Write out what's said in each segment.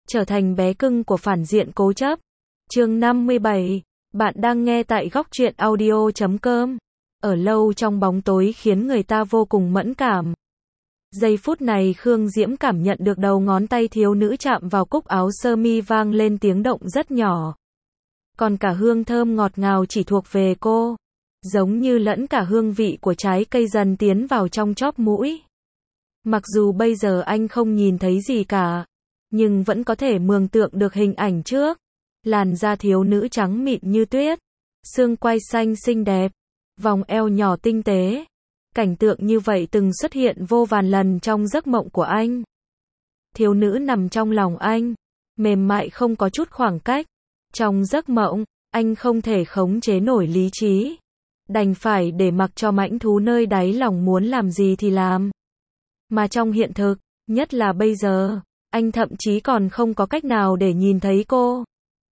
trở thành bé cưng của phản diện cố chấp. Chương 57, bạn đang nghe tại góc truyện audio.com. Ở lâu trong bóng tối khiến người ta vô cùng mẫn cảm. Giây phút này Khương Diễm cảm nhận được đầu ngón tay thiếu nữ chạm vào cúc áo sơ mi vang lên tiếng động rất nhỏ. Còn cả hương thơm ngọt ngào chỉ thuộc về cô. Giống như lẫn cả hương vị của trái cây dần tiến vào trong chóp mũi. Mặc dù bây giờ anh không nhìn thấy gì cả, nhưng vẫn có thể mường tượng được hình ảnh trước. Làn da thiếu nữ trắng mịn như tuyết, xương quai xanh xinh đẹp, vòng eo nhỏ tinh tế. Cảnh tượng như vậy từng xuất hiện vô vàn lần trong giấc mộng của anh. Thiếu nữ nằm trong lòng anh, mềm mại không có chút khoảng cách. Trong giấc mộng, anh không thể khống chế nổi lý trí. Đành phải để mặc cho mãnh thú nơi đáy lòng muốn làm gì thì làm. Mà trong hiện thực, nhất là bây giờ, anh thậm chí còn không có cách nào để nhìn thấy cô.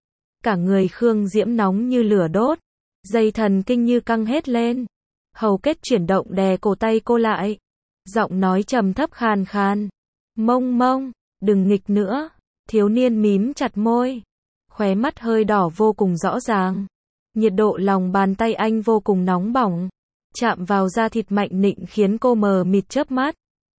Cả người Khương Diễm nóng như lửa đốt, dây thần kinh như căng hết lên. Hầu kết chuyển động đè cổ tay cô lại. Giọng nói trầm thấp khàn khàn. Mông mông, đừng nghịch nữa. Thiếu niên mím chặt môi. Khóe mắt hơi đỏ vô cùng rõ ràng. Nhiệt độ lòng bàn tay anh vô cùng nóng bỏng. Chạm vào da thịt mạnh nịnh khiến cô mờ mịt chớp mắt.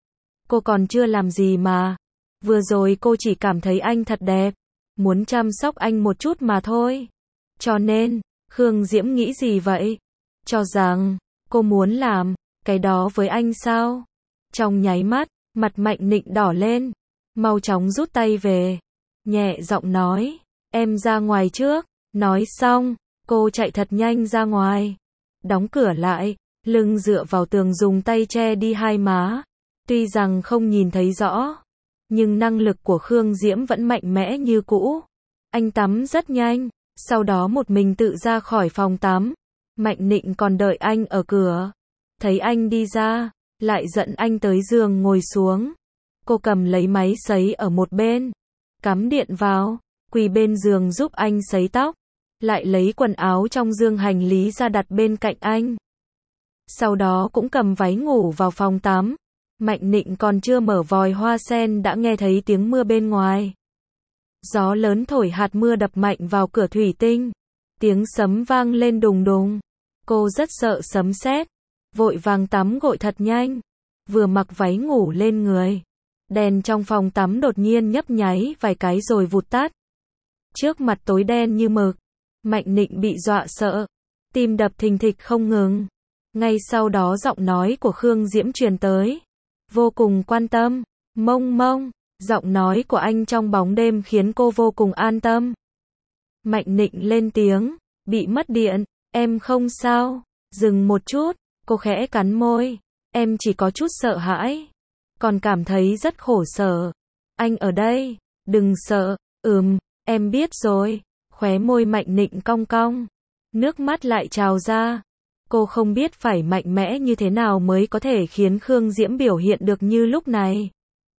Cô còn chưa làm gì mà. Vừa rồi cô chỉ cảm thấy anh thật đẹp. Muốn chăm sóc anh một chút mà thôi. Cho nên, Khương Diễm nghĩ gì vậy? Cho rằng, cô muốn làm cái đó với anh sao? Trong nháy mắt, mặt mạnh nịnh đỏ lên. Mau chóng rút tay về. Nhẹ giọng nói, em ra ngoài trước. Nói xong, cô chạy thật nhanh ra ngoài. Đóng cửa lại, lưng dựa vào tường dùng tay che đi hai má. Tuy rằng không nhìn thấy rõ, nhưng năng lực của Khương Diễm vẫn mạnh mẽ như cũ. Anh tắm rất nhanh, sau đó một mình tự ra khỏi phòng tắm. Mạnh Nịnh còn đợi anh ở cửa. Thấy anh đi ra, lại dẫn anh tới giường ngồi xuống. Cô cầm lấy máy sấy ở một bên, cắm điện vào, quỳ bên giường giúp anh sấy tóc. Lại lấy quần áo trong dương hành lý ra đặt bên cạnh anh. Sau đó cũng cầm váy ngủ vào phòng tắm. Mạnh Nịnh còn chưa mở vòi hoa sen đã nghe thấy tiếng mưa bên ngoài. Gió lớn thổi hạt mưa đập mạnh vào cửa thủy tinh. Tiếng sấm vang lên đùng đùng. Cô rất sợ sấm sét, vội vàng tắm gội thật nhanh. Vừa mặc váy ngủ lên người, đèn trong phòng tắm đột nhiên nhấp nháy vài cái rồi vụt tắt. Trước mặt tối đen như mực, Mạnh Nịnh bị dọa sợ, tim đập thình thịch không ngừng. Ngay sau đó giọng nói của Khương Diễm truyền tới, vô cùng quan tâm. Mông mông, giọng nói của anh trong bóng đêm khiến cô vô cùng an tâm. Mạnh Nịnh lên tiếng, bị mất điện, em không sao. Dừng một chút, cô khẽ cắn môi, em chỉ có chút sợ hãi, còn cảm thấy rất khổ sở. Anh ở đây, đừng sợ. Em biết rồi. Khóe môi Mạnh Nịnh cong cong, nước mắt lại trào ra. Cô không biết phải mạnh mẽ như thế nào mới có thể khiến Khương Diễm biểu hiện được như lúc này.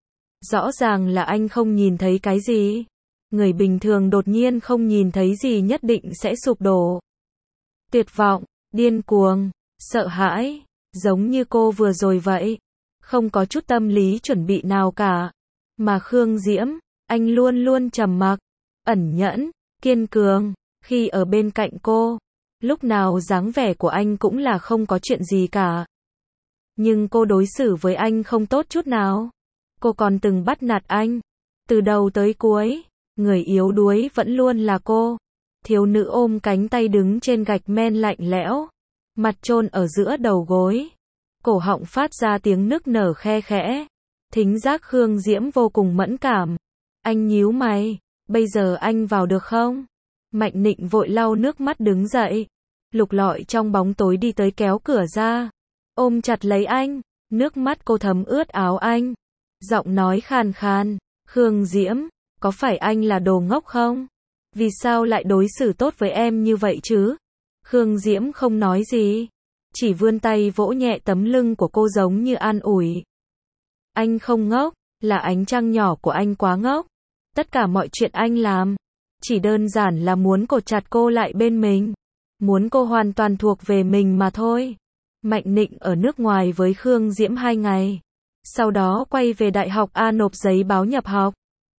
Rõ ràng là anh không nhìn thấy cái gì. Người bình thường đột nhiên không nhìn thấy gì nhất định sẽ sụp đổ. Tuyệt vọng, điên cuồng, sợ hãi, giống như cô vừa rồi vậy. Không có chút tâm lý chuẩn bị nào cả. Mà Khương Diễm, anh luôn luôn trầm mặc, ẩn nhẫn, kiên cường. Khi ở bên cạnh cô, lúc nào dáng vẻ của anh cũng là không có chuyện gì cả. Nhưng cô đối xử với anh không tốt chút nào. Cô còn từng bắt nạt anh. Từ đầu tới cuối, người yếu đuối vẫn luôn là cô. Thiếu nữ ôm cánh tay đứng trên gạch men lạnh lẽo, mặt chôn ở giữa đầu gối. Cổ họng phát ra tiếng nức nở khe khẽ. Thính giác Khương Diễm vô cùng mẫn cảm. Anh nhíu mày, bây giờ anh vào được không? Mạnh Nịnh vội lau nước mắt đứng dậy. Lục lọi trong bóng tối đi tới kéo cửa ra. Ôm chặt lấy anh, nước mắt cô thấm ướt áo anh. Giọng nói khàn khàn, Khương Diễm, có phải anh là đồ ngốc không? Vì sao lại đối xử tốt với em như vậy chứ? Khương Diễm không nói gì, chỉ vươn tay vỗ nhẹ tấm lưng của cô giống như an ủi. Anh không ngốc, là ánh trăng nhỏ của anh quá ngốc. Tất cả mọi chuyện anh làm, chỉ đơn giản là muốn cột chặt cô lại bên mình. Muốn cô hoàn toàn thuộc về mình mà thôi. Mạnh Nịnh ở nước ngoài với Khương Diễm 2 ngày. Sau đó quay về Đại học A nộp giấy báo nhập học.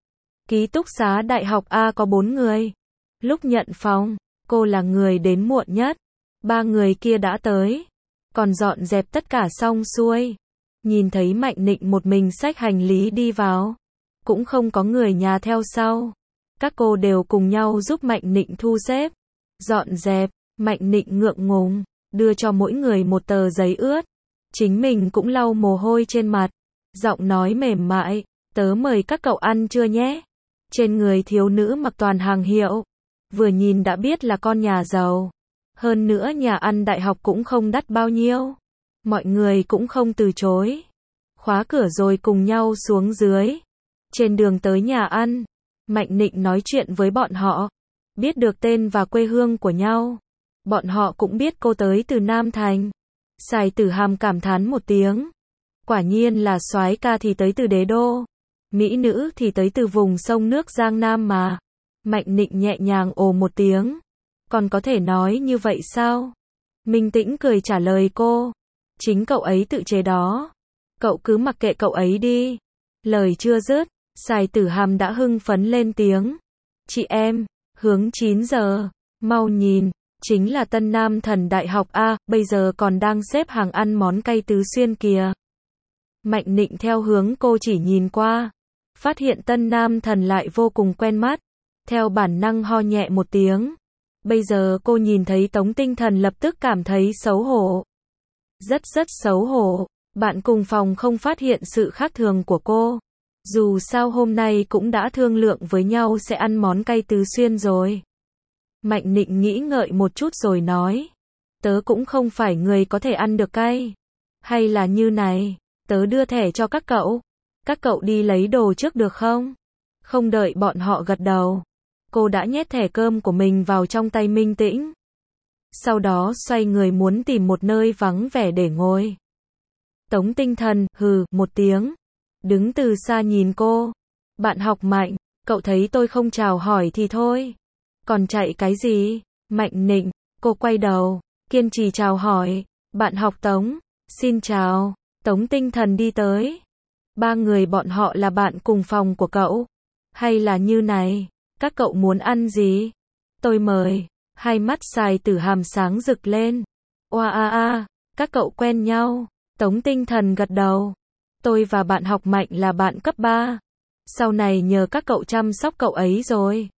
Ký túc xá đại học A có 4 người. Lúc nhận phòng, cô là người đến muộn nhất. 3 người kia đã tới. Còn dọn dẹp tất cả xong xuôi. Nhìn thấy Mạnh Nịnh một mình xách hành lý đi vào. Cũng không có người nhà theo sau. Các cô đều cùng nhau giúp Mạnh Nịnh thu xếp. Dọn dẹp, Mạnh Nịnh ngượng ngùng, đưa cho mỗi người một tờ giấy ướt. Chính mình cũng lau mồ hôi trên mặt. Giọng nói mềm mại, tớ mời các cậu ăn trưa nhé. Trên người thiếu nữ mặc toàn hàng hiệu. Vừa nhìn đã biết là con nhà giàu. Hơn nữa nhà ăn đại học cũng không đắt bao nhiêu. Mọi người cũng không từ chối. Khóa cửa rồi cùng nhau xuống dưới. Trên đường tới nhà ăn, Mạnh Nịnh nói chuyện với bọn họ. Biết được tên và quê hương của nhau. Bọn họ cũng biết cô tới từ Nam Thành. Sài Tử Hàm cảm thán một tiếng. Quả nhiên là soái ca thì tới từ đế đô. Mỹ nữ thì tới từ vùng sông nước Giang Nam mà. Mạnh Nịnh nhẹ nhàng ồ một tiếng. Còn có thể nói như vậy sao? Minh Tĩnh cười trả lời cô. Chính cậu ấy tự chế đó. Cậu cứ mặc kệ cậu ấy đi. Lời chưa dứt, Sài Tử Hàm đã hưng phấn lên tiếng. Chị em, hướng 9 giờ, mau nhìn, chính là Tân Nam Thần Đại học A, bây giờ còn đang xếp hàng ăn món cay Tứ Xuyên kìa. Mạnh Nịnh theo hướng cô chỉ nhìn qua, phát hiện Tân Nam Thần lại vô cùng quen mắt, theo bản năng ho nhẹ một tiếng. Bây giờ cô nhìn thấy Tống Tinh Thần lập tức cảm thấy xấu hổ. Rất xấu hổ, bạn cùng phòng không phát hiện sự khác thường của cô. Dù sao hôm nay cũng đã thương lượng với nhau sẽ ăn món cay Tứ Xuyên rồi. Mạnh Nịnh nghĩ ngợi một chút rồi nói. Tớ cũng không phải người có thể ăn được cay. Hay là như này, tớ đưa thẻ cho các cậu. Các cậu đi lấy đồ trước được không? Không đợi bọn họ gật đầu. Cô đã nhét thẻ cơm của mình vào trong tay Minh Tĩnh. Sau đó xoay người muốn tìm một nơi vắng vẻ để ngồi. Tống Tinh Thần, hừ, một tiếng. Đứng từ xa nhìn cô. Bạn học Mạnh, cậu thấy tôi không chào hỏi thì thôi. Còn chạy cái gì? Mạnh Nịnh, cô quay đầu, kiên trì chào hỏi. Bạn học Tống, xin chào. Tống Tinh Thần đi tới. 3 người bọn họ là bạn cùng phòng của cậu. Hay là như này, các cậu muốn ăn gì? Tôi mời. Hai mắt Sài Tử Hàm sáng rực lên. Oa các cậu quen nhau. Tống Tinh Thần gật đầu. Tôi và bạn học Mạnh là bạn cấp 3. Sau này nhờ các cậu chăm sóc cậu ấy rồi.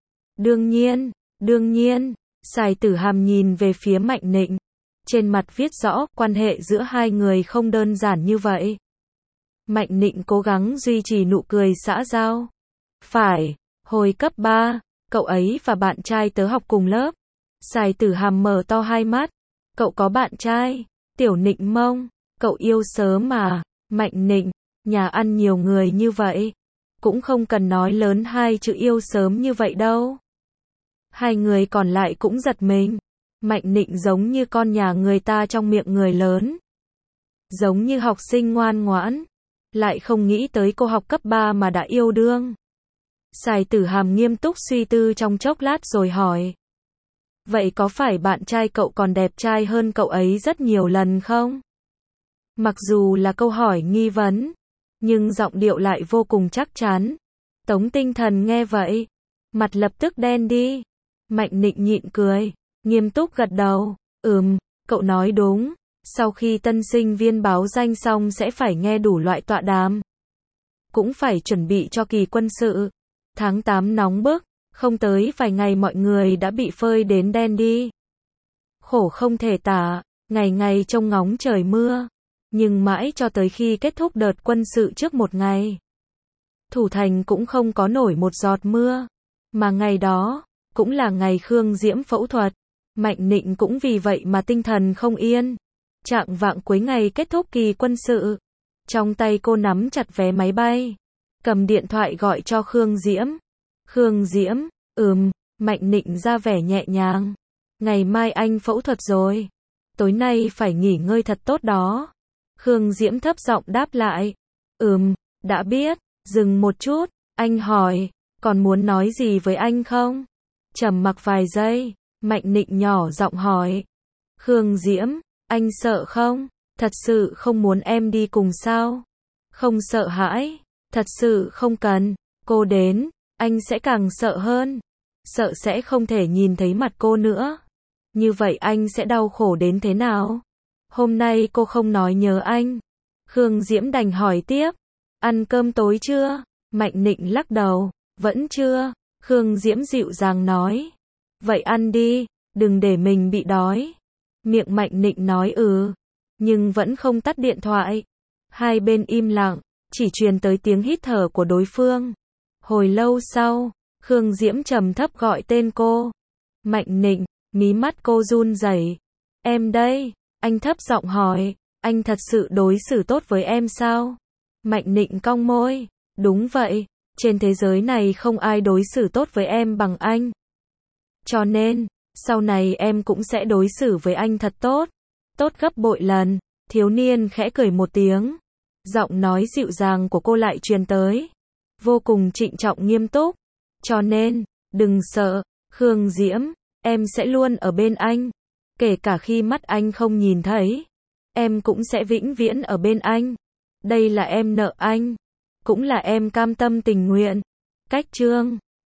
Đương nhiên. Sài Tử Hàm nhìn về phía Mạnh Nịnh. Trên mặt viết rõ, quan hệ giữa hai người không đơn giản như vậy. Mạnh Nịnh cố gắng duy trì nụ cười xã giao. Phải, hồi cấp 3, cậu ấy và bạn trai tớ học cùng lớp. Sài Tử Hàm mở to hai mắt. Cậu có bạn trai? Tiểu Nịnh mông, cậu yêu sớm mà. Mạnh Nịnh, nhà ăn nhiều người như vậy. Cũng không cần nói lớn 2 chữ yêu sớm như vậy đâu. Hai người còn lại cũng giật mình. Mạnh Nịnh giống như con nhà người ta trong miệng người lớn. Giống như học sinh ngoan ngoãn. Lại không nghĩ tới cô học cấp 3 mà đã yêu đương. Sài Tử Hàm nghiêm túc suy tư trong chốc lát rồi hỏi. Vậy có phải bạn trai cậu còn đẹp trai hơn cậu ấy rất nhiều lần không? Mặc dù là câu hỏi nghi vấn, nhưng giọng điệu lại vô cùng chắc chắn. Tống Tinh Thần nghe vậy, mặt lập tức đen đi. Mạnh Nịnh nhịn cười, nghiêm túc gật đầu. Cậu nói đúng. Sau khi tân sinh viên báo danh xong sẽ phải nghe đủ loại tọa đàm. Cũng phải chuẩn bị cho kỳ quân sự. Tháng 8 nóng bức, không tới vài ngày mọi người đã bị phơi đến đen đi. Khổ không thể tả, ngày ngày trông ngóng trời mưa. Nhưng mãi cho tới khi kết thúc đợt quân sự trước một ngày. Thủ thành cũng không có nổi một giọt mưa. Mà ngày đó, cũng là ngày Khương Diễm phẫu thuật. Mạnh Nịnh cũng vì vậy mà tinh thần không yên. Chạng vạng cuối ngày kết thúc kỳ quân sự. Trong tay cô nắm chặt vé máy bay. Cầm điện thoại gọi cho Khương Diễm. Khương Diễm, Mạnh Nịnh ra vẻ nhẹ nhàng. Ngày mai anh phẫu thuật rồi. Tối nay phải nghỉ ngơi thật tốt đó. Khương Diễm thấp giọng đáp lại. Đã biết. Dừng một chút, anh hỏi. Còn muốn nói gì với anh không? Trầm mặc vài giây, Mạnh Nịnh nhỏ giọng hỏi. Khương Diễm, anh sợ không? Thật sự không muốn em đi cùng sao? Không sợ hãi. Thật sự không cần. Cô đến. anh sẽ càng sợ hơn. Sợ sẽ không thể nhìn thấy mặt cô nữa. Như vậy anh sẽ đau khổ đến thế nào? Hôm nay cô không nói nhớ anh. Khương Diễm đành hỏi tiếp. Ăn cơm tối chưa? Mạnh Nịnh lắc đầu. Vẫn chưa. Khương Diễm dịu dàng nói. Vậy ăn đi, đừng để mình bị đói. Miệng Mạnh Nịnh nói nhưng vẫn không tắt điện thoại. Hai bên im lặng, chỉ truyền tới tiếng hít thở của đối phương. Hồi lâu sau, Khương Diễm trầm thấp gọi tên cô. Mạnh Nịnh, mí mắt cô run rẩy. Em đây, anh thấp giọng hỏi, anh thật sự đối xử tốt với em sao? Mạnh Nịnh cong môi, đúng vậy, trên thế giới này không ai đối xử tốt với em bằng anh. Cho nên, sau này em cũng sẽ đối xử với anh thật tốt. Tốt gấp bội lần. Thiếu niên khẽ cười một tiếng. Giọng nói dịu dàng của cô lại truyền tới. Vô cùng trịnh trọng nghiêm túc. Cho nên, đừng sợ, Khương Diễm, em sẽ luôn ở bên anh. Kể cả khi mắt anh không nhìn thấy. Em cũng sẽ vĩnh viễn ở bên anh. Đây là em nợ anh. Cũng là em cam tâm tình nguyện. Cách chương